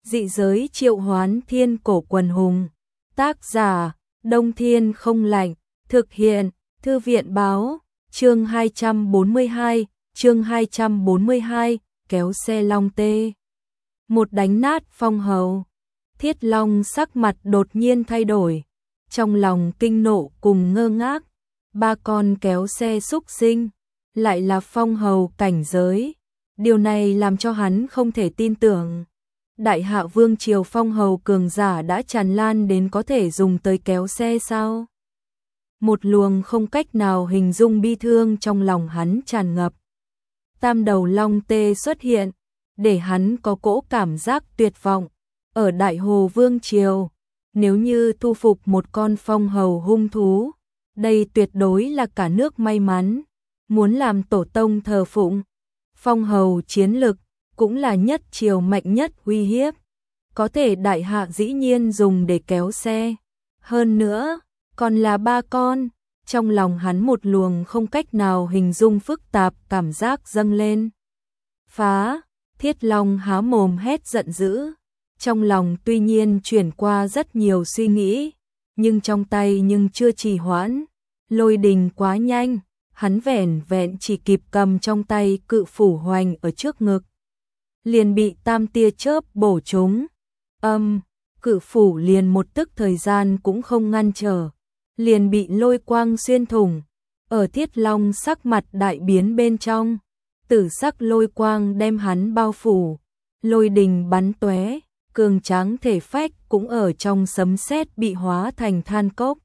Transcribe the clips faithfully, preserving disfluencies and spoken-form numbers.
Dị giới triệu hoán thiên cổ quần hùng. Tác giả, Đông Thiên không lạnh. Thực hiện, Thư viện báo. Chương hai trăm bốn mươi hai, chương hai trăm bốn mươi hai, kéo xe long tê. Một đánh nát phong hầu. Thiết Long sắc mặt đột nhiên thay đổi. Trong lòng kinh nộ cùng ngơ ngác. Ba con kéo xe xúc sinh. Lại là phong hầu cảnh giới. Điều này làm cho hắn không thể tin tưởng. Đại hạ vương triều phong hầu cường giả đã tràn lan đến có thể dùng tới kéo xe sao? Một luồng không cách nào hình dung bi thương trong lòng hắn tràn ngập. Tam đầu long tê xuất hiện, để hắn có cỗ cảm giác tuyệt vọng. Ở Đại Hồ Vương Triều, nếu như thu phục một con phong hầu hung thú, đây tuyệt đối là cả nước may mắn. Muốn làm tổ tông thờ phụng, phong hầu chiến lực cũng là nhất triều mạnh nhất uy hiếp. Có thể đại hạ dĩ nhiên dùng để kéo xe. Hơn nữa, còn là ba con. Trong lòng hắn một luồng không cách nào hình dung phức tạp cảm giác dâng lên. Phá, Thiết Long há mồm hét giận dữ. Trong lòng tuy nhiên chuyển qua rất nhiều suy nghĩ, nhưng trong tay nhưng chưa trì hoãn. Lôi đình quá nhanh, hắn vẻn vẹn chỉ kịp cầm trong tay cự phủ hoành ở trước ngực. Liền bị tam tia chớp bổ trúng. Âm, cự phủ liền một tức thời gian cũng không ngăn trở. Liền bị lôi quang xuyên thủng. Ở Thiết Long sắc mặt đại biến bên trong. Tử sắc lôi quang đem hắn bao phủ. Lôi đình bắn tóe, cường tráng thể phách cũng ở trong sấm sét bị hóa thành than cốc.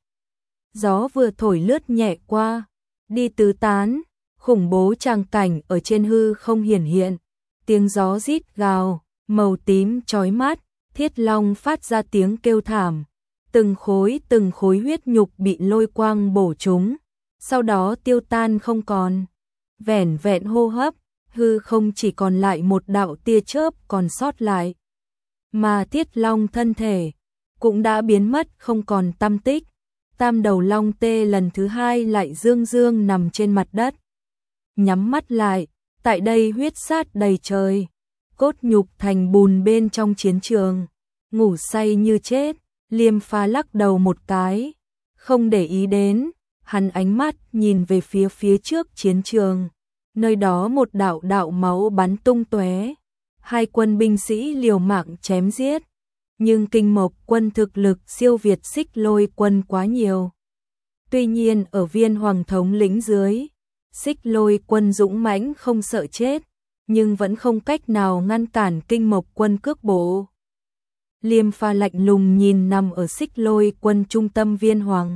Gió vừa thổi lướt nhẹ qua, đi tứ tán, khủng bố tràng cảnh ở trên hư không hiển hiện. Tiếng gió rít gào, màu tím chói mắt, Thiết Long phát ra tiếng kêu thảm. Từng khối từng khối huyết nhục bị lôi quang bổ trúng, sau đó tiêu tan không còn. Vẻn vẹn hô hấp, hư không chỉ còn lại một đạo tia chớp còn sót lại. Mà Thiết Long thân thể cũng đã biến mất không còn tăm tích. Tam đầu long tê lần thứ hai lại dương dương nằm trên mặt đất. Nhắm mắt lại, tại đây huyết sát đầy trời. Cốt nhục thành bùn bên trong chiến trường. Ngủ say như chết, Liêm Pha lắc đầu một cái. Không để ý đến, hắn ánh mắt nhìn về phía phía trước chiến trường. Nơi đó một đạo đạo máu bắn tung tóe. Hai quân binh sĩ liều mạng chém giết. Nhưng Kinh Mộc quân thực lực siêu việt Xích Lôi quân quá nhiều. Tuy nhiên ở Viên Hoàng thống lĩnh dưới, Xích Lôi quân dũng mãnh không sợ chết, nhưng vẫn không cách nào ngăn cản Kinh Mộc quân cước bộ. Liêm Pha lạnh lùng nhìn nằm ở Xích Lôi quân trung tâm Viên Hoàng.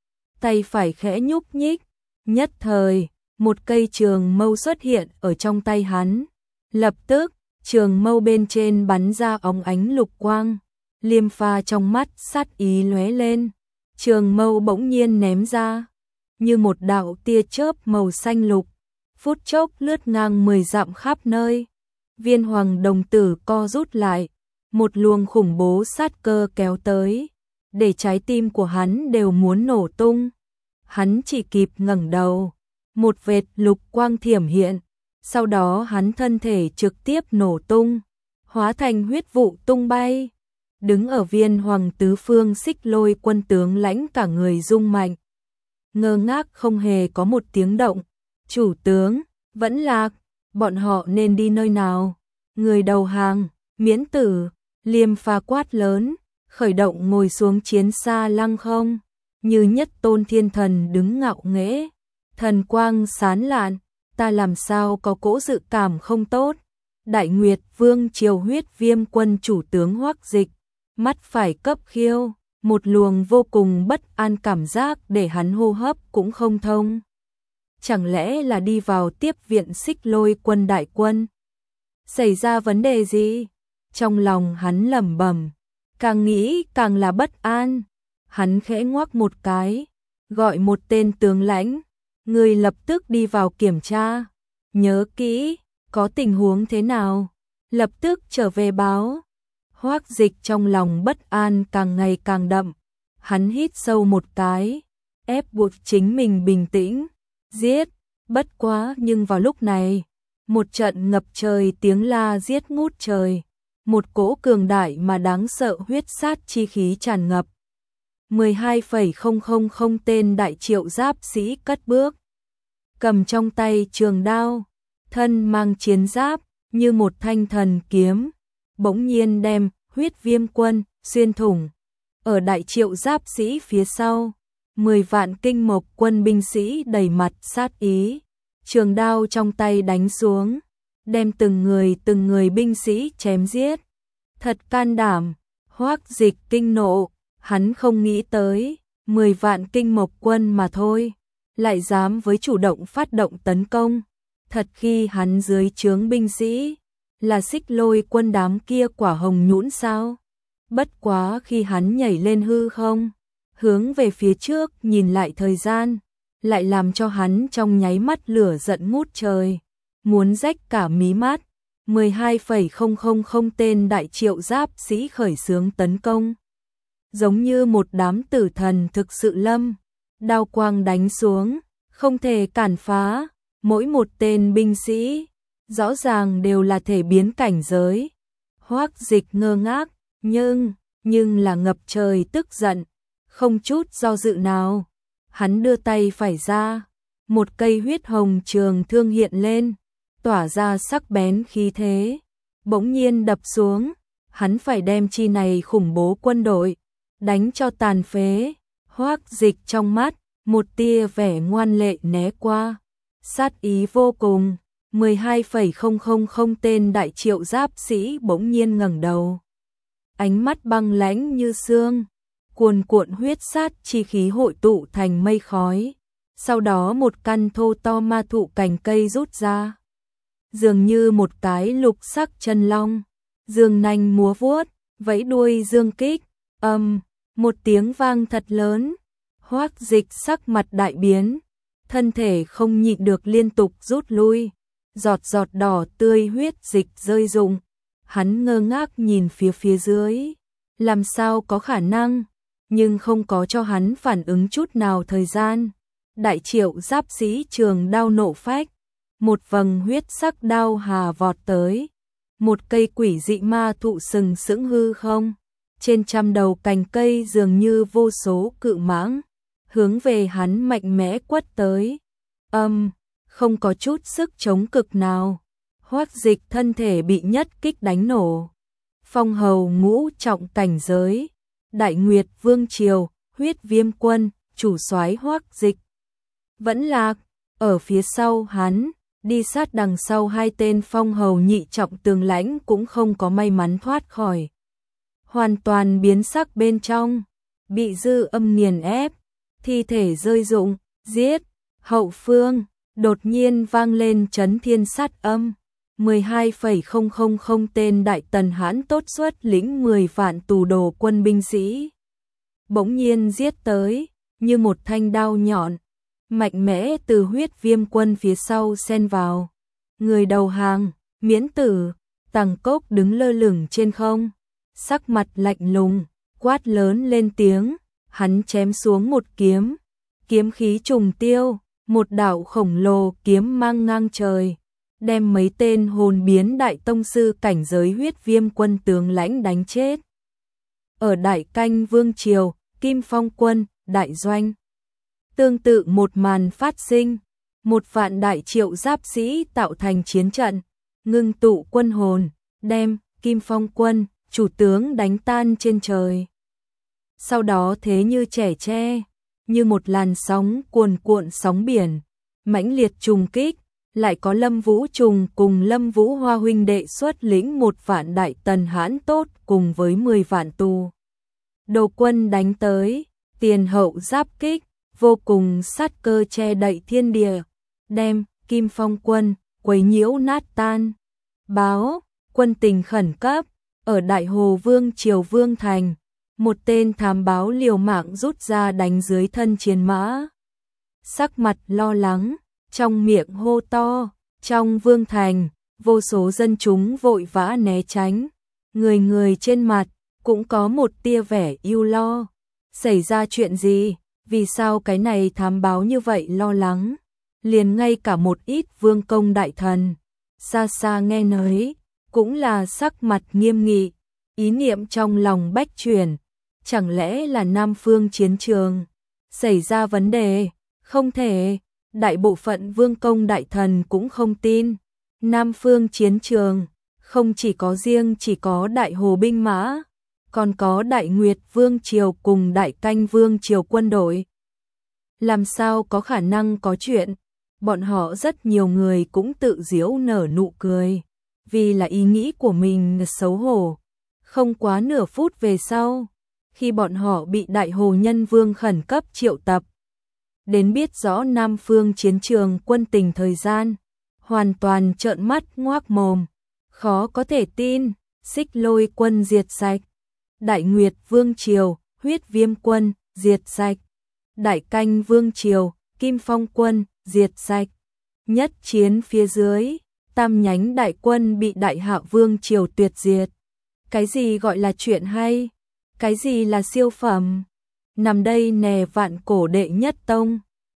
Tay phải khẽ nhúc nhích, nhất thời, một cây trường mâu xuất hiện ở trong tay hắn. Lập tức, trường mâu bên trên bắn ra óng ánh lục quang. Liêm Pha trong mắt sát ý lóe lên, trường mâu bỗng nhiên ném ra, như một đạo tia chớp màu xanh lục, phút chốc lướt ngang mười dặm khắp nơi. Viên Hoàng đồng tử co rút lại, một luồng khủng bố sát cơ kéo tới, để trái tim của hắn đều muốn nổ tung. Hắn chỉ kịp ngẩng đầu, một vệt lục quang thiểm hiện, sau đó hắn thân thể trực tiếp nổ tung, hóa thành huyết vụ tung bay. Đứng ở Viên Hoàng tứ phương Xích Lôi quân tướng lãnh cả người rung mạnh. Ngơ ngác không hề có một tiếng động. Chủ tướng, vẫn lạc, bọn họ nên đi nơi nào? Người đầu hàng, miễn tử, Liêm Pha quát lớn, khởi động ngồi xuống chiến xa lăng không. Như nhất tôn thiên thần đứng ngạo nghễ, thần quang sán lạn, ta làm sao có cỗ dự cảm không tốt. Đại Nguyệt Vương triều huyết viêm quân chủ tướng Hoắc Dịch. Mắt phải cấp khiêu, một luồng vô cùng bất an cảm giác để hắn hô hấp cũng không thông. Chẳng lẽ là đi vào tiếp viện Xích Lôi quân đại quân? Xảy ra vấn đề gì? Trong lòng hắn lẩm bẩm, càng nghĩ càng là bất an. Hắn khẽ ngoắc một cái, gọi một tên tướng lãnh, người lập tức đi vào kiểm tra. Nhớ kỹ, có tình huống thế nào, lập tức trở về báo. Hoắc Dịch trong lòng bất an càng ngày càng đậm, hắn hít sâu một cái, ép buộc chính mình bình tĩnh, giết, bất quá nhưng vào lúc này, một trận ngập trời tiếng la giết ngút trời, một cỗ cường đại mà đáng sợ huyết sát chi khí tràn ngập. mười hai phẩy không không không tên đại triệu giáp sĩ cất bước, cầm trong tay trường đao, thân mang chiến giáp như một thanh thần kiếm, bỗng nhiên đem Huyết Viêm Quân xuyên thủng. Ở đại triệu giáp sĩ phía sau, mười vạn Kinh Mộc quân binh sĩ đầy mặt sát ý, trường đao trong tay đánh xuống, đem từng người từng người binh sĩ chém giết. Thật can đảm, Hoắc Dịch kinh nộ, hắn không nghĩ tới, mười vạn Kinh Mộc quân mà thôi, lại dám với chủ động phát động tấn công. Thật khi hắn dưới trướng binh sĩ, là Xích Lôi quân đám kia quả hồng nhũn sao? Bất quá khi hắn nhảy lên hư không, hướng về phía trước nhìn lại thời gian, lại làm cho hắn trong nháy mắt lửa giận ngút trời, muốn rách cả mí mắt. mười hai phẩy không không không tên đại triệu giáp sĩ khởi xướng tấn công, giống như một đám tử thần thực sự lâm, đao quang đánh xuống, không thể cản phá. Mỗi một tên binh sĩ, rõ ràng đều là thể biến cảnh giới. Hoắc Dịch ngơ ngác, nhưng, nhưng là ngập trời tức giận, không chút do dự nào. Hắn đưa tay phải ra, một cây huyết hồng trường thương hiện lên, tỏa ra sắc bén khí thế, bỗng nhiên đập xuống. Hắn phải đem chi này khủng bố quân đội đánh cho tàn phế. Hoắc Dịch trong mắt, một tia vẻ ngoan lệ né qua, sát ý vô cùng. mười hai phẩy không không không tên đại triệu giáp sĩ bỗng nhiên ngẩng đầu, ánh mắt băng lãnh như xương, cuồn cuộn huyết sát chi khí hội tụ thành mây khói. Sau đó một căn thô to ma thụ cành cây rút ra, dường như một cái lục sắc chân long, dương nanh múa vuốt, vẫy đuôi dương kích. Âm, một tiếng vang thật lớn, Hoắc Dịch sắc mặt đại biến, thân thể không nhịn được liên tục rút lui, giọt giọt đỏ tươi huyết dịch rơi rụng. Hắn ngơ ngác nhìn phía phía dưới, làm sao có khả năng, nhưng không có cho hắn phản ứng chút nào thời gian. Đại triệu giáp sĩ trường đao nộ phách, một vầng huyết sắc đao hà vọt tới, một cây quỷ dị ma thụ sừng sững hư không, trên trăm đầu cành cây dường như vô số cự mãng, hướng về hắn mạnh mẽ quất tới. Âm, không có chút sức chống cực nào, Hoắc Dịch thân thể bị nhất kích đánh nổ. Phong hầu ngũ trọng cảnh giới, Đại Nguyệt Vương triều, Huyết Viêm Quân, chủ soái Hoắc Dịch vẫn lạc. Ở phía sau hắn, đi sát đằng sau hai tên phong hầu nhị trọng tướng lãnh cũng không có may mắn thoát khỏi, hoàn toàn biến sắc bên trong, bị dư âm nghiền ép, thi thể rơi rụng. Giết! Hậu phương đột nhiên vang lên chấn thiên sát âm. mười hai phẩy không không không tên đại tần Hãn tốt xuất lĩnh mười vạn tù đồ quân binh sĩ, bỗng nhiên giết tới, như một thanh đao nhọn, mạnh mẽ từ Huyết Viêm Quân phía sau xen vào. Người đầu hàng, Miễn Tử, Tằng Cốc đứng lơ lửng trên không, sắc mặt lạnh lùng, quát lớn lên tiếng. Hắn chém xuống một kiếm, kiếm khí trùng tiêu, một đạo khổng lồ kiếm mang ngang trời, đem mấy tên hồn biến đại tông sư cảnh giới Huyết Viêm Quân tướng lãnh đánh chết. Ở Đại Canh Vương triều, Kim Phong Quân, đại doanh, tương tự một màn phát sinh, một vạn đại triệu giáp sĩ tạo thành chiến trận, ngưng tụ quân hồn, đem Kim Phong Quân, chủ tướng đánh tan trên trời. Sau đó thế như trẻ tre, như một làn sóng cuồn cuộn sóng biển, mãnh liệt trùng kích. Lại có Lâm Vũ Trùng cùng Lâm Vũ Hoa huynh đệ xuất lĩnh một vạn đại tần Hãn tốt cùng với mười vạn tù đồ quân đánh tới, tiền hậu giáp kích, vô cùng sát cơ che đậy thiên địa, đem Kim Phong Quân quấy nhiễu nát tan. Báo, quân tình khẩn cấp, ở Đại Hồ Vương triều Vương thành, một tên thám báo liều mạng rút ra đánh dưới thân chiến mã, sắc mặt lo lắng, trong miệng hô to. Trong Vương thành, vô số dân chúng vội vã né tránh, người người trên mặt cũng có một tia vẻ ưu lo. Xảy ra chuyện gì? Vì sao cái này thám báo như vậy lo lắng? Liền ngay cả một ít vương công đại thần xa xa nghe nói, cũng là sắc mặt nghiêm nghị, ý niệm trong lòng bách chuyển, chẳng lẽ là Nam Phương chiến trường xảy ra vấn đề? Không thể, đại bộ phận vương công đại thần cũng không tin. Nam Phương chiến trường không chỉ có riêng chỉ có Đại Hồ binh mã, còn có Đại Nguyệt Vương triều cùng Đại Canh Vương triều quân đội. Làm sao có khả năng có chuyện? Bọn họ rất nhiều người cũng tự giễu nở nụ cười, vì là ý nghĩ của mình xấu hổ. Không quá nửa phút về sau, khi bọn họ bị Đại Hồ Nhân Vương khẩn cấp triệu tập, đến biết rõ Nam Phương chiến trường quân tình thời gian, hoàn toàn trợn mắt ngoác mồm, khó có thể tin, Xích Lôi quân diệt sạch, Đại Nguyệt Vương triều, Huyết Viêm quân diệt sạch, Đại Canh Vương triều, Kim Phong quân diệt sạch. Nhất chiến phía dưới, tam nhánh đại quân bị Đại Hạ Vương triều tuyệt diệt. Cái gì gọi là chuyện hay? Cái gì là siêu phẩm? Nằm đây nè vạn cổ đệ nhất tông.